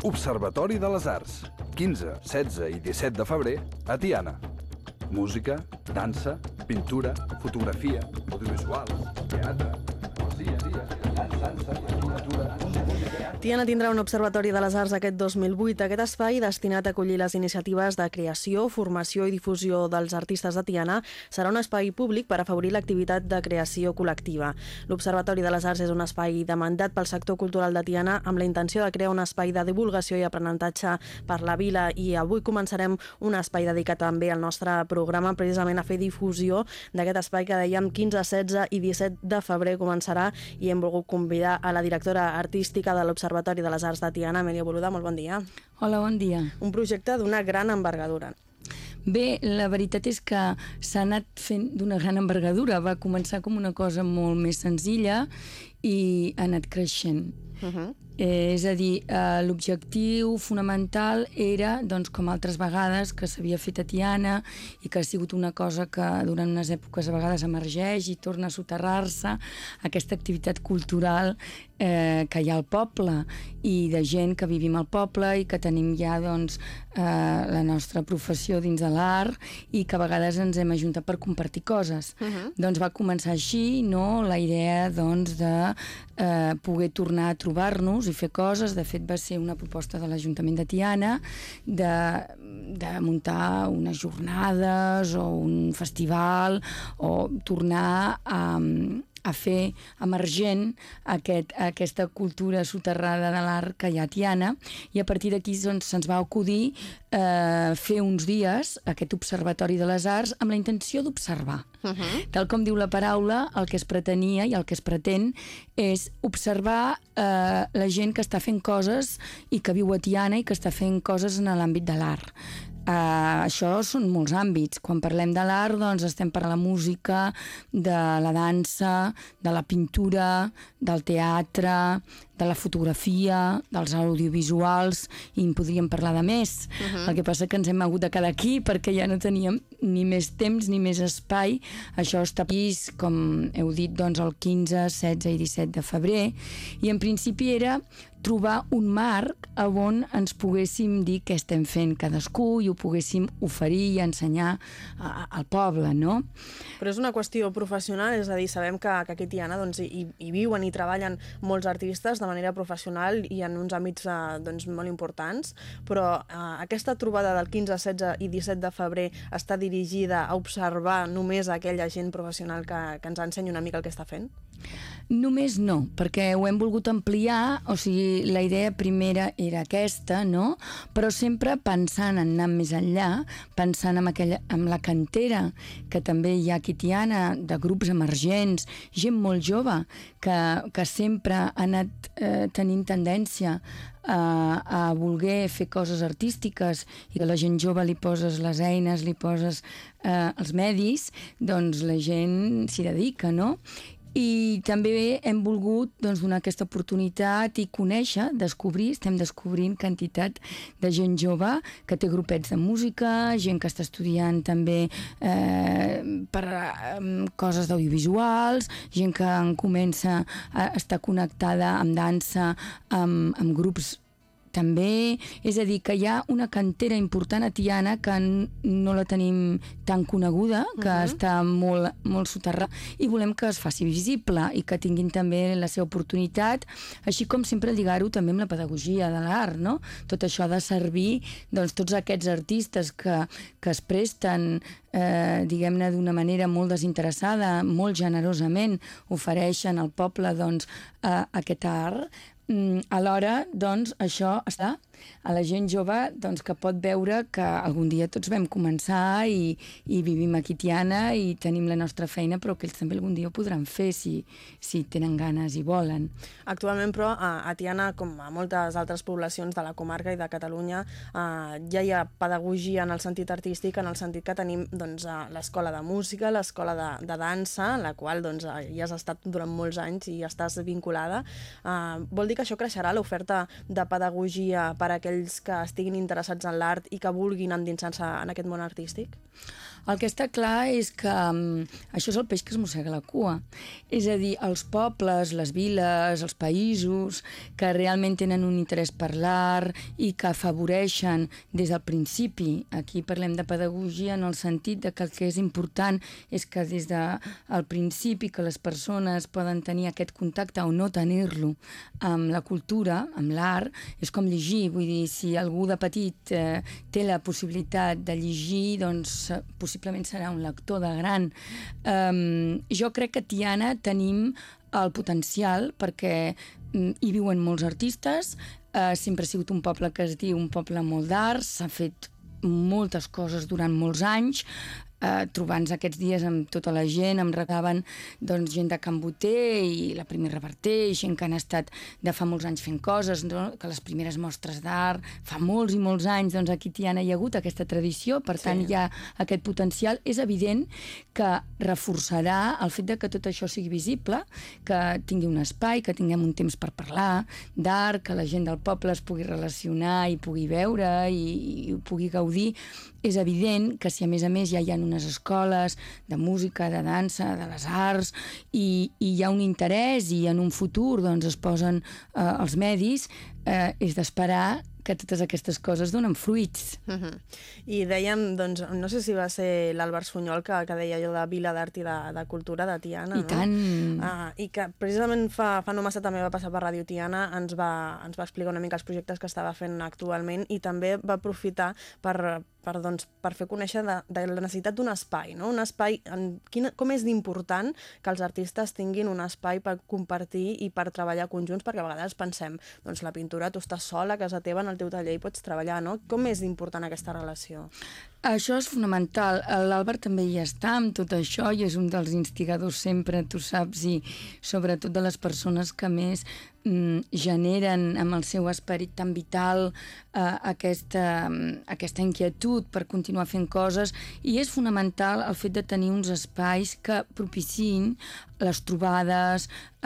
Observatori de les Arts, 15, 16 i 17 de febrer a Tiana. Música, dansa, pintura, fotografia, audiovisual, teatre, poesia, dansa, literatura, música... Tiana tindrà un observatori de les arts aquest 2008. Aquest espai, destinat a acollir les iniciatives de creació, formació i difusió dels artistes de Tiana, serà un espai públic per afavorir l'activitat de creació col·lectiva. L'Observatori de les Arts és un espai demandat pel sector cultural de Tiana amb la intenció de crear un espai de divulgació i aprenentatge per la vila, i avui començarem un espai dedicat també al nostre programa precisament a fer difusió d'aquest espai que dèiem 15, 16 i 17 de febrer començarà, i hem volgut convidar a la directora artística de l'Observatori de les Arts de Tiana, Amèlia Boluda. Molt bon dia. Hola, bon dia. Un projecte d'una gran envergadura. Bé, la veritat és que s'ha anat fent d'una gran envergadura. Va començar com una cosa molt més senzilla i ha anat creixent. És a dir, l'objectiu fonamental era, doncs, com altres vegades que s'havia fet a Tiana i que ha sigut una cosa que durant unes èpoques a vegades emergeix i torna a soterrar-se, aquesta activitat cultural que hi ha al poble i de gent que vivim al poble i que tenim ja, doncs, la nostra professió dins de l'art i que a vegades ens hem ajuntat per compartir coses. Doncs va començar així, no?, la idea, doncs, de poder tornar a trobar-nos i fer coses. De fet, va ser una proposta de l'Ajuntament de Tiana de muntar unes jornades o un festival o tornar a fer emergent aquesta cultura soterrada de l'art que hi ha a Tiana, i a partir d'aquí doncs, se'ns va acudir fer uns dies aquest Observatori de les Arts amb la intenció d'observar. Tal com diu la paraula, el que es pretenia i el que es pretén és observar la gent que està fent coses i que viu a Tiana i que està fent coses en l'àmbit de l'art. Això són molts àmbits. Quan parlem de l'art, doncs estem per la música, de la dansa, de la pintura, del teatre, de la fotografia, dels audiovisuals, i en podríem parlar de més. El que passa que ens hem hagut de quedar aquí perquè ja no teníem ni més temps ni més espai. Això està previst, com heu dit, doncs el 15, 16 i 17 de febrer, i en principi era trobar un marc on ens poguéssim dir què estem fent cadascú i ho poguéssim oferir i ensenyar al poble, no? Però és una qüestió professional, és a dir, sabem que aquí a Tiana doncs, hi viuen i treballen molts artistes de manera professional i en uns àmbits doncs, molt importants, però aquesta trobada del 15, 16 i 17 de febrer està dirigida a observar només aquella gent professional que ens ensenyi una mica el que està fent? Només no, perquè ho hem volgut ampliar, o sigui, la idea primera era aquesta, no? Però sempre pensant en anar més enllà, pensant en la cantera que també hi ha aquí a Tiana, de grups emergents, gent molt jove que sempre ha anat tenint tendència a voler fer coses artístiques, i que la gent jove li poses les eines, li poses els medis, doncs la gent s'hi dedica, no? I també hem volgut doncs, donar aquesta oportunitat i conèixer, descobrir, estem descobrint quantitat de gent jove que té grupets de música, gent que està estudiant també per coses d'audiovisuals, gent que comença a estar connectada amb dansa, amb grups també, és a dir, que hi ha una cantera important a Tiana que no la tenim tan coneguda, que està molt, molt soterrada, i volem que es faci visible i que tinguin també la seva oportunitat, així com sempre lligar-ho també amb la pedagogia de l'art, no? Tot això ha de servir, doncs, tots aquests artistes que es presten, diguem-ne, d'una manera molt desinteressada, molt generosament ofereixen al poble, doncs, aquest art. Alhora, doncs, això està a la gent jove, doncs, que pot veure que algun dia tots vam començar i vivim aquí a Tiana i tenim la nostra feina, però que ells també algun dia ho podran fer si tenen ganes i volen. Actualment, però, a Tiana, com a moltes altres poblacions de la comarca i de Catalunya, ja hi ha pedagogia en el sentit artístic, en el sentit que tenim doncs, l'escola de música, l'escola de dansa, en la qual doncs, hi has estat durant molts anys i estàs vinculada. Vol dir que això creixerà, l'oferta de pedagogia per a aquells que estiguin interessats en l'art i que vulguin endinsar-se en aquest món artístic? El que està clar és que això és el peix que es mossega la cua. És a dir, els pobles, les viles, els països que realment tenen un interès per l'art i que afavoreixen des del principi, aquí parlem de pedagogia en el sentit de que el que és important és que des del principi que les persones poden tenir aquest contacte o no tenir-lo amb la cultura, amb l'art, és com llegir, vull dir, si algú de petit té la possibilitat de llegir, doncs possiblement serà un lector de gran. Jo crec que a Tiana tenim el potencial perquè hi viuen molts artistes, sempre ha sigut un poble que es diu un poble molt d'art, s'ha fet moltes coses durant molts anys, trobant-nos aquests dies amb tota la gent, em regaven doncs, gent de Can Boter i la Primera Reverter, gent que han estat de fa molts anys fent coses, no? Que les primeres mostres d'art, fa molts i molts anys, doncs aquí hi ha hagut aquesta tradició, per tant hi ha aquest potencial. És evident que reforçarà el fet de que tot això sigui visible, que tingui un espai, que tinguem un temps per parlar d'art, que la gent del poble es pugui relacionar i pugui veure i ho pugui gaudir. És evident que si a més ja hi ha unes escoles de música, de dansa, de les arts, i hi ha un interès i en un futur doncs, es posen els medis, és d'esperar que totes aquestes coses donen fruits. I dèiem, doncs, no sé si va ser l'Àlvar Sunyol que deia allò de Vila d'Art i de Cultura de Tiana, I tant! I que precisament fa no massa també va passar per Ràdio Tiana, ens va explicar una mica els projectes que estava fent actualment i també va aprofitar per fer conèixer de la necessitat d'un espai, no? Un espai, com és d'important que els artistes tinguin un espai per compartir i per treballar conjunts, perquè a vegades pensem, doncs la pintura, tu estàs sola a casa teva en el teu taller i pots treballar, no? Com és d'important aquesta relació? Això és fonamental. L'Àlvar també hi està amb tot això i és un dels instigadors sempre, tu saps, i sobretot de les persones que més generen amb el seu esperit tan vital aquesta inquietud per continuar fent coses, i és fonamental el fet de tenir uns espais que propiciïn les trobades,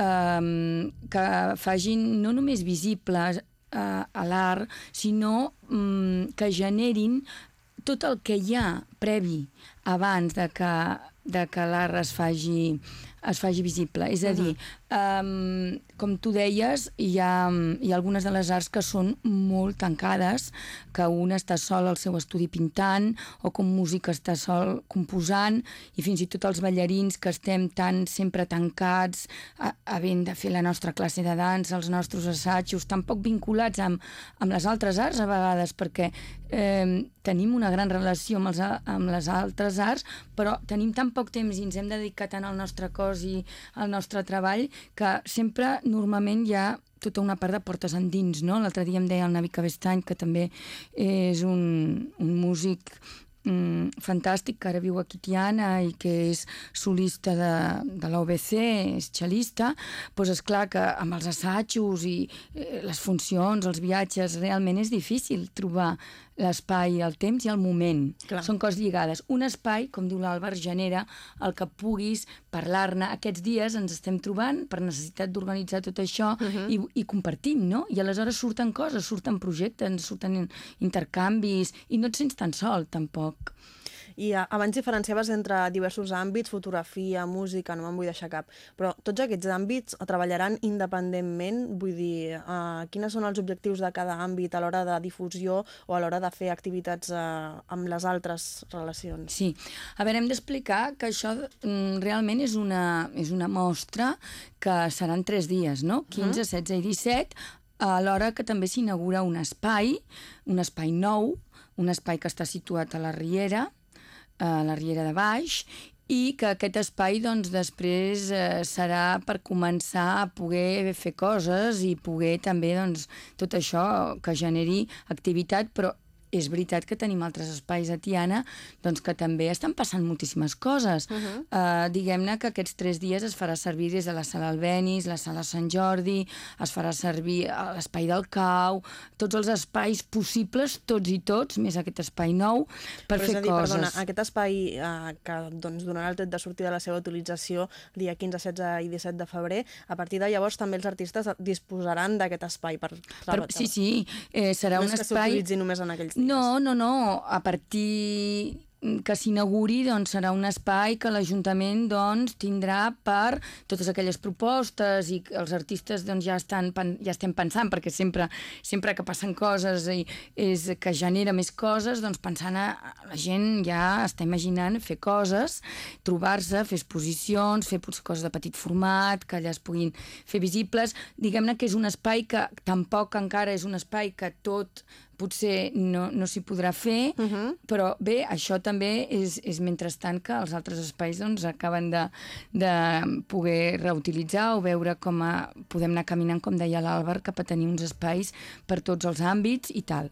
que facin no només visibles a l'art, sinó que generin tot el que hi ha previ abans de que l'art es faci visible. És a dir, com tu deies, hi ha algunes de les arts que són molt tancades, que un està sol al seu estudi pintant, o com músic està sol composant, i fins i tot els ballarins que estem sempre tancats, havent de fer la nostra classe de dansa, els nostres assajos, tan poc vinculats amb les altres arts a vegades, perquè tenim una gran relació amb les altres arts, però tenim tan poc temps i ens hem dedicat tant al nostre cos i al nostre treball que sempre, normalment, hi ha tota una part de portes endins, no? L'altre dia em deia el Navi Cabestany, que també és un músic fantàstic, que ara viu aquí a Tiana i que és solista de l'OBC, és xelista, doncs és clar que amb els assajos i les funcions, els viatges, realment és difícil trobar l'espai, el temps i el moment. Clar. Són coses lligades. Un espai, com diu l'Àlvar, genera el que puguis parlar-ne. Aquests dies ens estem trobant per necessitat d'organitzar tot això i compartim, no? I aleshores surten coses, surten projectes, surten intercanvis i no et sents tan sol, tampoc. I abans diferenciaves entre diversos àmbits, fotografia, música, no me'n vull deixar cap, però tots aquests àmbits treballaran independentment? Vull dir, quins són els objectius de cada àmbit a l'hora de difusió o a l'hora de fer activitats amb les altres relacions? Sí. A veure, hem d'explicar que això realment és una mostra que seran 3 dies, no? 15, 16 i 17, alhora que també s'inaugura un espai nou, un espai que està situat a la Riera de Baix, i que aquest espai doncs, després serà per començar a poder fer coses i poder també doncs, tot això que generi activitat, però és veritat que tenim altres espais a Tiana doncs, que també estan passant moltíssimes coses. Diguem-ne que aquests 3 dies es farà servir des de la Sala Albéniz, la Sala Sant Jordi, es farà servir l'Espai del Cau, tots els espais possibles, tots i tots, més aquest espai nou, per fer coses. Perdona, aquest espai que doncs, donarà el tret de sortir de la seva utilització el dia 15, 16 i 17 de febrer, a partir de llavors també els artistes disposaran d'aquest espai per Sí, serà un espai... No és que s'utilitzi només en aquells dies. No. A partir que s'inauguri doncs, serà un espai que l'Ajuntament doncs, tindrà per totes aquelles propostes i els artistes doncs, ja estem pensant, perquè sempre que passen coses és que genera més coses, doncs pensant la gent ja està imaginant fer coses, trobar-se, fer exposicions, fer potser coses de petit format, que allà es puguin fer visibles. Diguem-ne que és un espai que tampoc encara és un espai que tot potser no s'hi podrà fer, però bé, això també és mentrestant que els altres espais doncs, acaben de poder reutilitzar o veure com podem anar caminant, com deia l'Àlvar, cap a tenir uns espais per tots els àmbits i tal.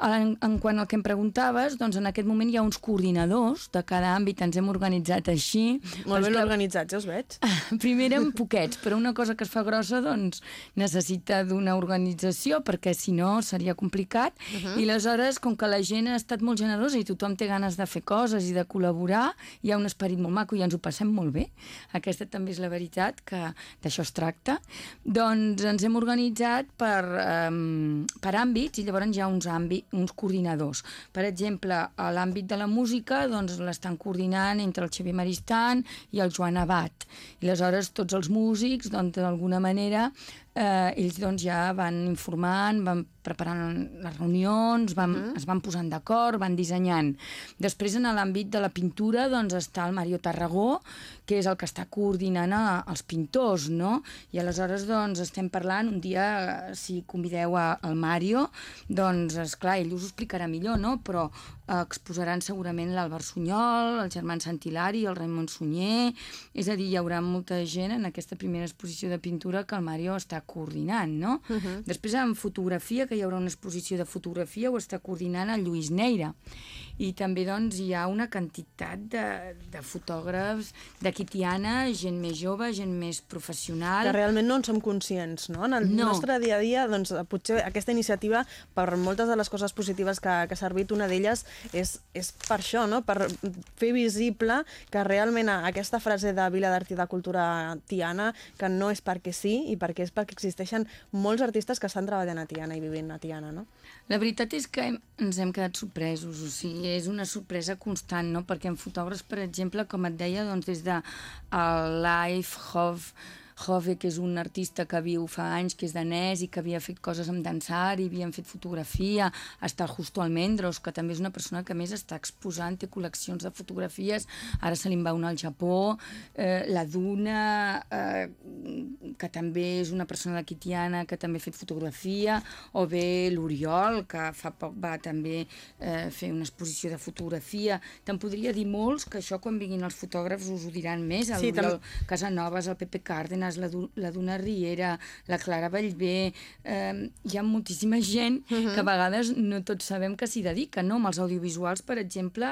En quant al que em preguntaves, doncs en aquest moment hi ha uns coordinadors de cada àmbit, ens hem organitzat així. Molt ben organitzats, ja us veig. Primer eren poquets, però una cosa que es fa grossa doncs, necessita d'una organització, perquè si no seria complicat. I aleshores, com que la gent ha estat molt generosa i tothom té ganes de fer coses i de col·laborar, hi ha un esperit molt maco i ens ho passem molt bé. Aquesta també és la veritat, que d'això es tracta. Doncs ens hem organitzat per àmbits i llavors hi ha uns coordinadors. Per exemple, a l'àmbit de la música doncs, l'estan coordinant entre el Xavier Maristan i el Joan Abad. I aleshores tots els músics, doncs, d'alguna manera, ells doncs, ja van informant, van preparant les reunions, es van posant d'acord, van dissenyant. Després, en l'àmbit de la pintura, doncs, està el Mario Tarragó, que és el que està coordinant els pintors, no? I aleshores doncs, estem parlant, un dia, si convideu al Mario, doncs, esclar, ell us ho explicarà millor, no? Però exposaran segurament l'Àlvar Sunyol, el Germán Santillari, el Raimon Sunyer, és a dir, hi haurà molta gent en aquesta primera exposició de pintura que el Mario està coordinant, no? Després, en fotografia, que hi haurà una exposició de fotografia, ho està coordinant el Lluís Neira. I també doncs, hi ha una quantitat de fotògrafs d'aquí Tiana, gent més jove, gent més professional. Que realment no en som conscients, no? En el nostre dia a dia, doncs, potser aquesta iniciativa, per moltes de les coses positives que ha servit, una d'elles és per això, no? Per fer visible que realment aquesta frase de Vila d'Art i de Cultura Tiana, que no és perquè sí, i perquè és perquè existeixen molts artistes que estan treballant a Tiana i vivint a Tiana, no? La veritat és que ens hem quedat sorpresos, o sigui, és una sorpresa constant, no? Perquè en fotògrafs, per exemple, com et deia, doncs des de Life Hove, que és un artista que viu fa anys, que és danès i que havia fet coses amb dansar i havien fet fotografia. Està el Justo Almendros, que també és una persona que més està exposant, té col·leccions de fotografies, ara se li en va una al Japó. La Duna, que també és una persona d'aquí Tiana, que també ha fet fotografia, o bé l'Oriol, que fa poc va també fer una exposició de fotografia. Te'n podria dir molts, que això quan vinguin els fotògrafs us ho diran més, l'Oriol Casanovas, el Pepe Cárdenas, la Duna Riera, la Clara Bellver, hi ha moltíssima gent que a vegades no tots sabem que s'hi dedica, no? Amb els audiovisuals, per exemple,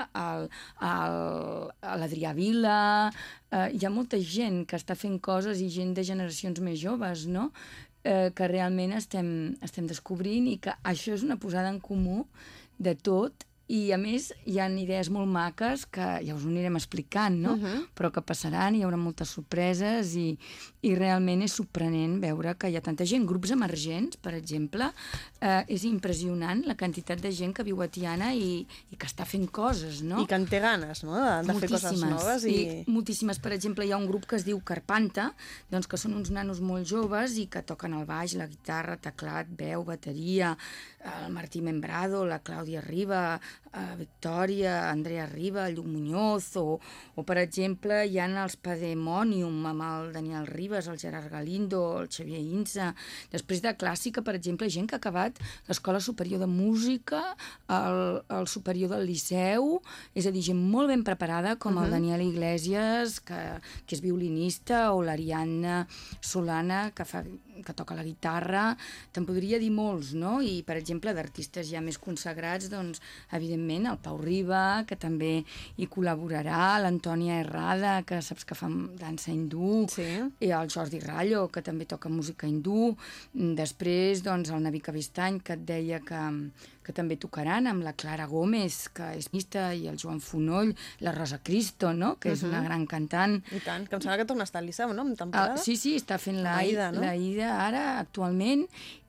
l'Adrià Vila, hi ha molta gent que està fent coses i gent de generacions més joves, no? Que realment estem descobrint i que això és una posada en comú de tot. I, a més, hi ha idees molt maques que ja us ho anirem explicant, no? Però que passaran, hi haurà moltes sorpreses i realment és sorprenent veure que hi ha tanta gent. Grups emergents, per exemple, és impressionant la quantitat de gent que viu a Tiana i que està fent coses, no? I que en té ganes, no?, de fer coses noves. Moltíssimes. Per exemple, hi ha un grup que es diu Carpanta, doncs que són uns nanos molt joves i que toquen el baix, la guitarra, teclat, veu, bateria, el Martí Membrado, la Clàudia Riba, Victòria, Andrea Riba, Lluc Muñoz, o per exemple hi ha els Pademonium amb el Daniel Ribas, el Gerard Galindo, el Xavier Insa. Després de clàssica, per exemple, gent que ha acabat l'Escola Superior de Música, el Superior del Liceu, és a dir, gent molt ben preparada, com el Daniel Iglesias, que és violinista, o l'Ariadna Solana, que toca la guitarra. Te'n podria dir molts, no? I, per exemple, d'artistes ja més consagrats, doncs, evidentment, el Pau Riba, que també hi col·laborarà, l'Antònia Herrada, que saps que fa dansa hindú, i el Jordi Rallo, que també toca música hindú. Després, doncs, el Navi Cabestany, que et deia que també tocaran, amb la Clara Gómez, que és mista, i el Joan Fonoll, la Rosa Cristo, no?, que és una gran cantant. I tant, que em sembla que torna a estar al Liceu, no?, en temporada. Sí, està fent la Ida ara, actualment,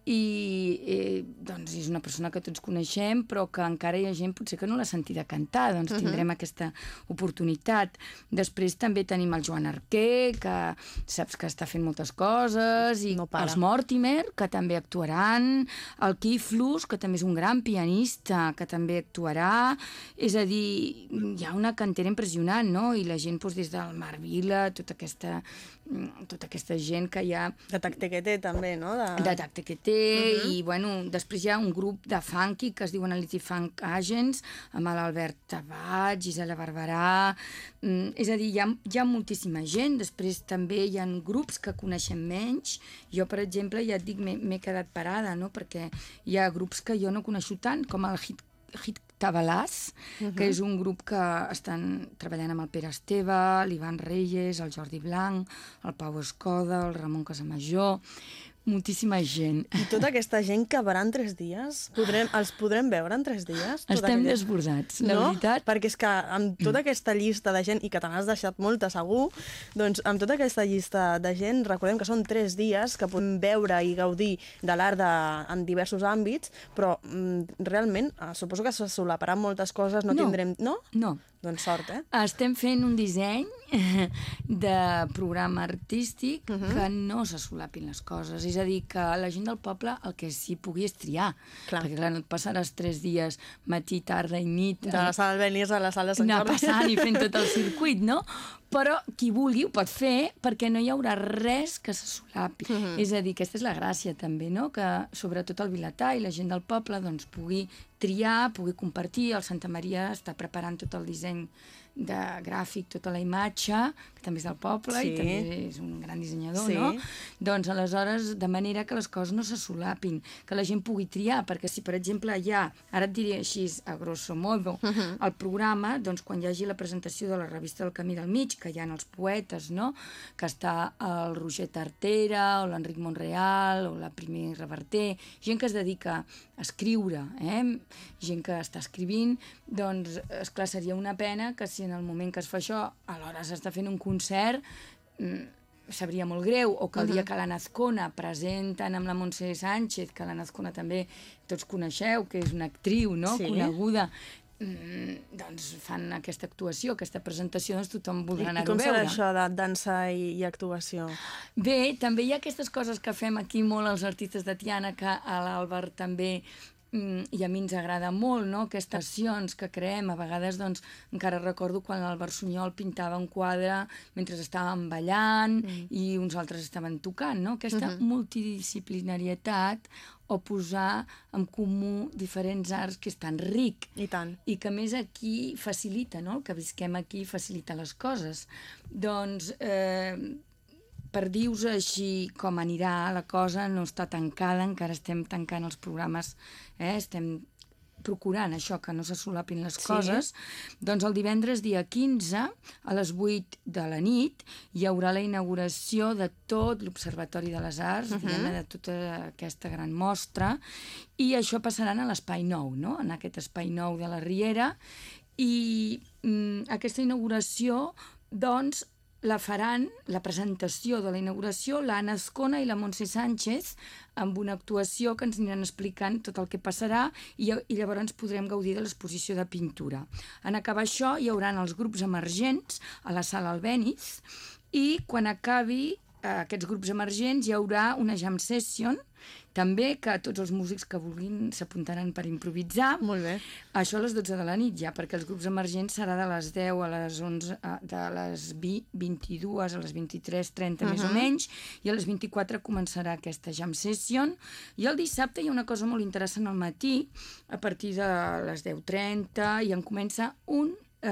i doncs és una persona que tots coneixem, però que encara hi ha gent potser que no l'ha sentida cantar, doncs tindrem aquesta oportunitat. Després també tenim el Joan Arquer, que saps que està fent moltes coses, i els Mortimer, que també actuaran, el Kiflus, que també és un gran pianista, que també actuarà. És a dir, hi ha una cantera impressionant, no? I la gent des del Marc Vila, tota aquesta gent que hi ha... De Tactequeté també, no? De Tactequeté, i bueno, després hi ha un grup de funky que es diuen Elite Funk Agents, amb l'Albert Tabat, Gisela Barberà... És a dir, hi ha moltíssima gent. Després també hi ha grups que coneixem menys. Jo, per exemple, ja et dic, m'he quedat parada, no? Perquè hi ha grups que jo no coneixo tant, com el Hit Tabalàs, que és un grup que estan treballant amb el Pere Esteve, l'Ivan Reyes, el Jordi Blanc, el Pau Escoda, el Ramon Casamajor, moltíssima gent. I tota aquesta gent cabrà en 3 dies? Els podrem veure en 3 dies? Estem desbordats, la veritat. Perquè és que amb tota aquesta llista de gent, i que te n'has deixat molta segur, doncs amb tota aquesta llista de gent, recordem que són 3 dies que podem veure i gaudir de l'art en diversos àmbits, però realment suposo que se solaparan moltes coses, no tindrem... No? No. Doncs sort, Estem fent un disseny de programa artístic que no se solapin les coses. És a dir, que la gent del poble el que sí pugui és triar. Perquè, clar, no et passaràs 3 dies, matí, tarda i nit... De la sala Albéniz a la sala Sant Jordi. Anar passant i fent tot el circuit, no? Però qui vulgui ho pot fer perquè no hi haurà res que se solapi. És a dir, aquesta és la gràcia també, no? Que sobretot el vilatà i la gent del poble doncs, pugui triar, pugui compartir. El Santa Maria està preparant tot el disseny de gràfic, tota la imatge, que també és del poble i també és un gran dissenyador, no? Doncs aleshores, de manera que les coses no se solapin, que la gent pugui triar, perquè si, per exemple, hi ha, ara et diré així, a grosso modo, el programa, doncs quan hi hagi la presentació de la revista del Camí del Mig, que hi ha els poetes, no? Que està el Roger Tartera, o l'Enric Monreal, o la Primer Reverter, gent que es dedica a escriure, gent que està escrivint, doncs, esclar, seria una pena que si en el moment que es fa això, alhora s'està fent un concert, sabria molt greu, o que el dia que la Nazcona presenten amb la Montse Sánchez, que la Nazcona també tots coneixeu, que és una actriu, no? Coneguda, doncs fan aquesta actuació, aquesta presentació, doncs tothom voldrà anar-ho a veure. I com serà això de dansa i actuació? Bé, també hi ha aquestes coses que fem aquí molt els artistes de Tiana, que a l'Àlvar també i a mi ens agrada molt, no? Aquestes accions que creem. A vegades, doncs, encara recordo quan l'Àlvar Sunyol pintava un quadre mentre estàvem ballant i uns altres estaven tocant, no? Aquesta multidisciplinarietat o posar en comú diferents arts que és tan ric. I tant. I que més aquí facilita, no? El que visquem aquí facilita les coses. Doncs... per dir-vos així com anirà la cosa, no està tancada, encara estem tancant els programes, estem procurant això, que no se solapin les coses. Doncs el divendres dia 15, a les 8 de la nit, hi haurà la inauguració de tot l'Observatori de les Arts, diguem-ne, de tota aquesta gran mostra, i això passarà a l'Espai Nou, no? En aquest Espai Nou de la Riera, i aquesta inauguració, doncs, la faran, la presentació de la inauguració, l'Anna Azcona i la Montse Sánchez, amb una actuació que ens aniran explicant tot el que passarà i llavors podrem gaudir de l'exposició de pintura. En acabar això hi haurà els grups emergents a la sala Albéniz i quan acabi aquests grups emergents hi haurà una jam session, també que tots els músics que vulguin s'apuntaran per improvisar. Molt bé. Això a les 12 de la nit ja, perquè els grups emergents serà de les 10 a les 11, de les 22 a les 23:30 més o menys, i a les 24 començarà aquesta jam session. I el dissabte hi ha una cosa molt interessant al matí, a partir de les 10:30, i en comença o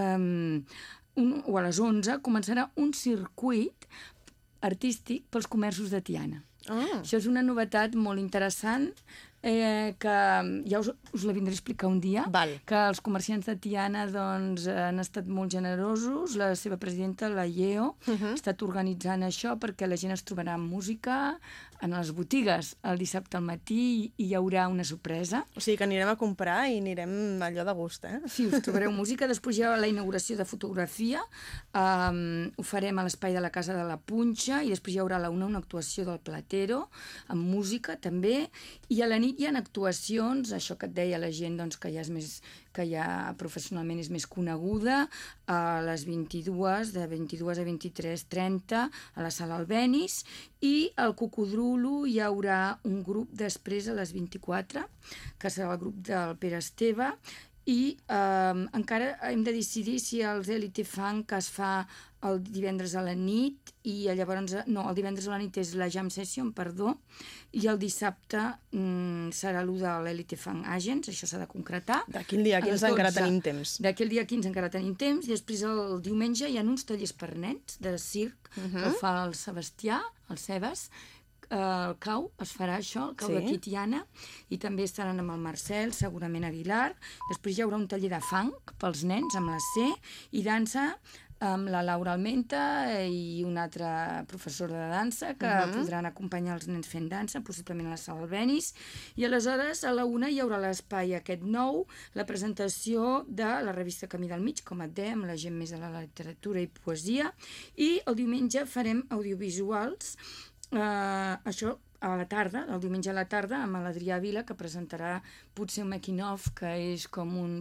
a les 11 començarà un circuit artístic pels comerços de Tiana. Això és una novetat molt interessant que ja us la vindré a explicar un dia, Val. que els comerciants de Tiana doncs, han estat molt generosos. La seva presidenta, la Lleo, ha estat organitzant això perquè la gent es trobarà amb música en les botigues el dissabte al matí i hi haurà una sorpresa. O sigui que anirem a comprar i anirem allò de gust, eh? Sí, us trobareu música. Després hi ha la inauguració de fotografia. Ho farem a l'espai de la Casa de la Punxa i després hi haurà a la una actuació del Platero, amb música també. I a la nit hi ha actuacions, això que et deia la gent doncs, que ja professionalment és més coneguda, a les 22, de 22 a 23:30 a la Sala Albéniz, i al Cocodrulo hi haurà un grup després a les 24, que serà el grup del Pere Esteve, i encara hem de decidir si els Elite Funk es fa el divendres a la nit, i llavors, no, el divendres a la nit és la Jam Session, perdó, i el dissabte serà el de l'Elite Funk Agents, això s'ha de concretar. D'aquí el dia 15 encara tenim temps. D'aquí el dia 15 encara tenim temps, i després el diumenge hi ha uns tallers per nens de circ, que fa el Sebastià, el Sebas. El cau es farà això, el cau de Tiana, i també estaran amb el Marcel, segurament Aguilar. Després hi haurà un taller de funk pels nens amb la C, i dansa amb la Laura Almenta i un altre professor de dansa que podran acompanyar els nens fent dansa, possiblement a la Sala Albéniz. I aleshores a la una hi haurà l'espai aquest nou, la presentació de la revista Camí del Mig, com et deia, amb la gent més de la literatura i poesia, i el diumenge farem audiovisuals, això a la tarda, el diumenge a la tarda, amb l'Adrià Vila, que presentarà potser un making-of, que és com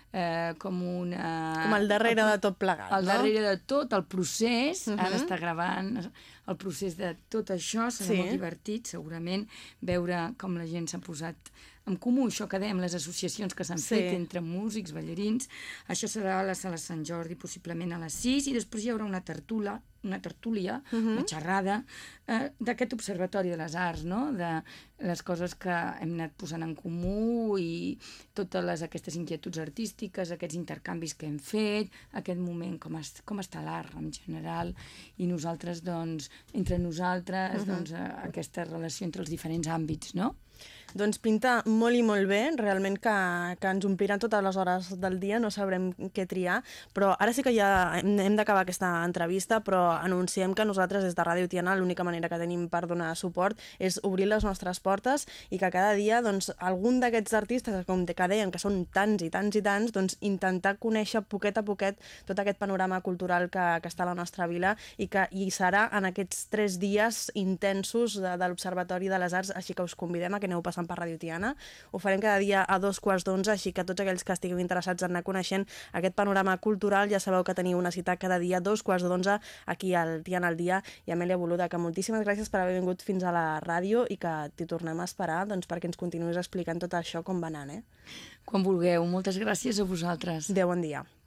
el darrere de tot plegat, no? El darrere de tot, el procés, ara està gravant el procés de tot això, serà molt divertit, segurament, veure com la gent s'ha posat en comú, això que dèiem, les associacions que s'han fet entre músics, ballarins. Això serà a la Sala Sant Jordi, possiblement a les 6, i després hi haurà una tertúlia, una xerrada d'aquest Observatori de les Arts, no? De les coses que hem anat posant en comú i totes aquestes inquietuds artístiques, aquests intercanvis que hem fet, aquest moment, com està l'art en general, i nosaltres, doncs, entre nosaltres, doncs, aquesta relació entre els diferents àmbits, no? Doncs pinta molt i molt bé, realment que ens ompliran totes les hores del dia, no sabrem què triar, però ara sí que ja hem d'acabar aquesta entrevista, però anunciem que nosaltres des de Ràdio Tiana l'única manera que tenim per donar suport és obrir les nostres portes i que cada dia doncs, algun d'aquests artistes, com que deien que són tants i tants i tants, doncs intentar conèixer poquet a poquet tot aquest panorama cultural que està a la nostra vila i que hi serà en aquests 3 dies intensos de l'Observatori de les Arts, així que us convidem a que aneu passant per Ràdio Tiana. Ho farem cada dia a 2:15, així que tots aquells que estigueu interessats en anar coneixent aquest panorama cultural ja sabeu que teniu una cita cada dia a 2:15 aquí al Tiana al Dia. I Amèlia Boluda, que moltíssimes gràcies per haver vingut fins a la ràdio i que t'hi tornem a esperar doncs, perquè ens continuïs explicant tot això com va anant. Quan vulgueu. Moltes gràcies a vosaltres. Adéu, bon dia.